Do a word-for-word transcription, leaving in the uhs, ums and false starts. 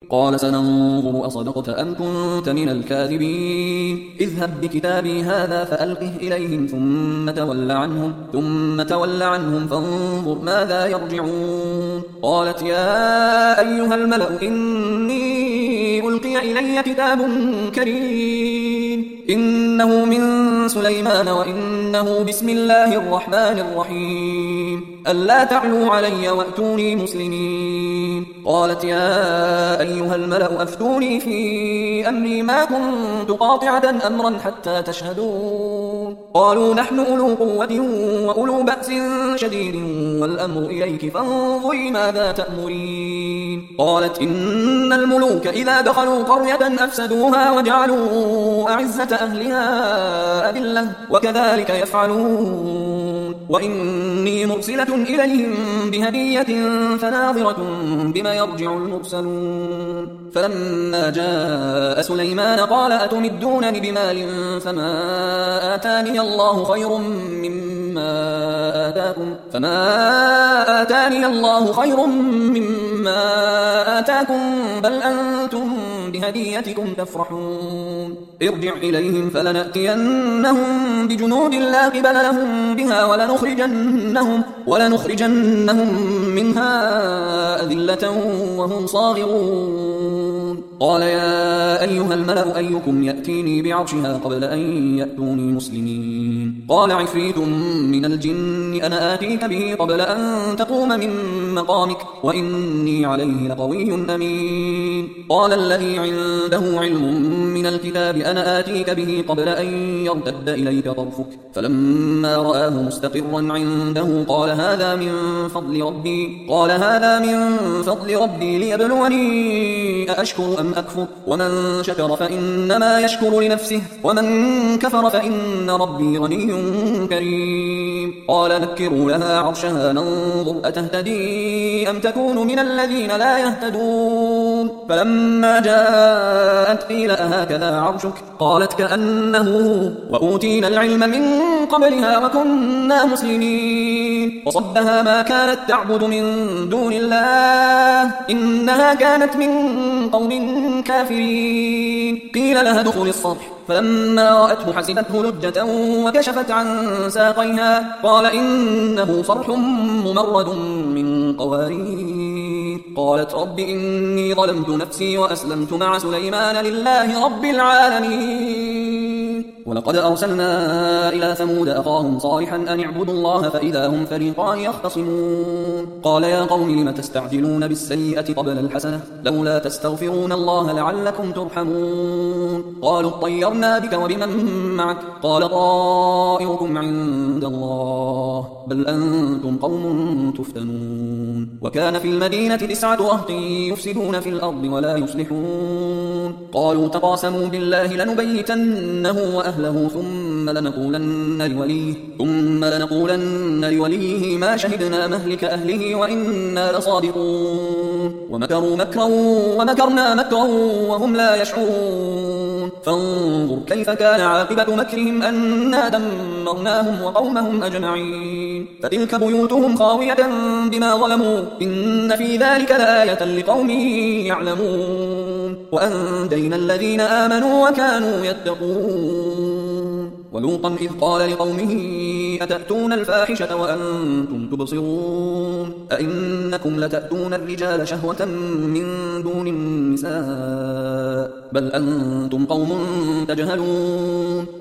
قال سننظر أصدقت أم كنت من الكاذبين اذهب بكتابي هذا فألقه إليهم ثم تول عنهم ثم تول عنهم فانظر ماذا يرجعون. قالت يا أيها الملأ إني ألقي إلي كتاب كريم إنه من سليمان وإنه بسم الله الرحمن الرحيم ألا تعلوا علي وأتوني مسلمين. قالت يا أيها الملأ أفتوني في أمري ما كنت قاطعة أمرا حتى تشهدون. قالوا نحن أولو قوة وأولو بأس شديد والأمر إليك فانظري ماذا تأمرين. قالت إن الملوك إذا دخلوا قرية أفسدوها وجعلوا أعزة أهلها أذلة وكذلك يفعلون وإني مرسلة إليهم بهدية فناظرة بما يرجع المرسلون. فلما جاء سليمان قال أتمدونني بمال فما آتاني الله خير مما آتاكم فما آتاني الله خير مما آتاكم بل أنتم بهديتكم تفرحون. ارجع إليهم فلنأتينهم بجنود لا قبل لهم بها ولنخرجنهم, ولنخرجنهم منها أذلة وهم صاغرون. قال يا أيها الملأ أيكم يأتيني بعرشها قبل أن يأتوني مسلمين. قال عفريت من الجن أنا آتيك به قبل أن تقوم من مقامك وإني عليه لقوي أمين. قال الذي عنده علم من الكتاب أنا آتيك به قبل أن يرتد إليك طرفك فلما رآه مستقرا عنده قال هذا من فضل ربي قال هذا من فضل ربي ليبلوني أأشكر أم أكفر ومن شكر فإنما يشكر لنفسه ومن كفر فإن ربي غني كريم. قال نكروا لها عرشها ننظر أتهتدي أم تكون من الذين لا يهتدون. فلما جاءت قيل أهكذا عرشك قالت كأنه وأوتينا العلم من قبلها وكنا مسلمين. وصدها ما كانت تعبد من دون الله إنها كانت من قوم كافرين. قيل لها ادخل الصرح فلما رأته حسبته لجة وكشفت عن ساقيها قال إنه صرح ممرد من قوارير. قالت رب إني ظلمت نفسي وأسلمت مع سليمان لله رب العالمين. ولقد أرسلنا إلى ثمود أخاهم صالحا أن اعبدوا الله فإذا هم فريقان يختصمون. قال يا قوم لم تستعجلون بالسيئة قبل الحسنة لولا تستغفرون الله لعلكم ترحمون. قالوا اطيرنا بك وبمن معك قال طائركم عند الله بل أنتم قوم تفتنون. وكان في المدينة تسعة رهط يفسدون في الأرض ولا يصلحون. قالوا تقاسموا بالله لنبيتنه وأهله ثم لنقولن لوليه ثم لنقولن لوليه ما شهدنا مهلك أهله وإنا لصادقون. ومكروا مكرا ومكرنا مكرا وهم لا يشعرون. فانظر كيف كان عاقبة مكرهم أنا دمرناهم وقومهم أجمعين. فتلك بيوتهم خاوية بما ظلموا إن في ذلك لآية لقوم يعلمون. وأنجينا الذين آمنوا وكانوا يتقون. ولوطا إذ قال لقومه أتأتون الفاحشة وأنتم تبصرون أئنكم لتأتون الرجال شهوة من دون النساء بل أنتم قوم تجهلون.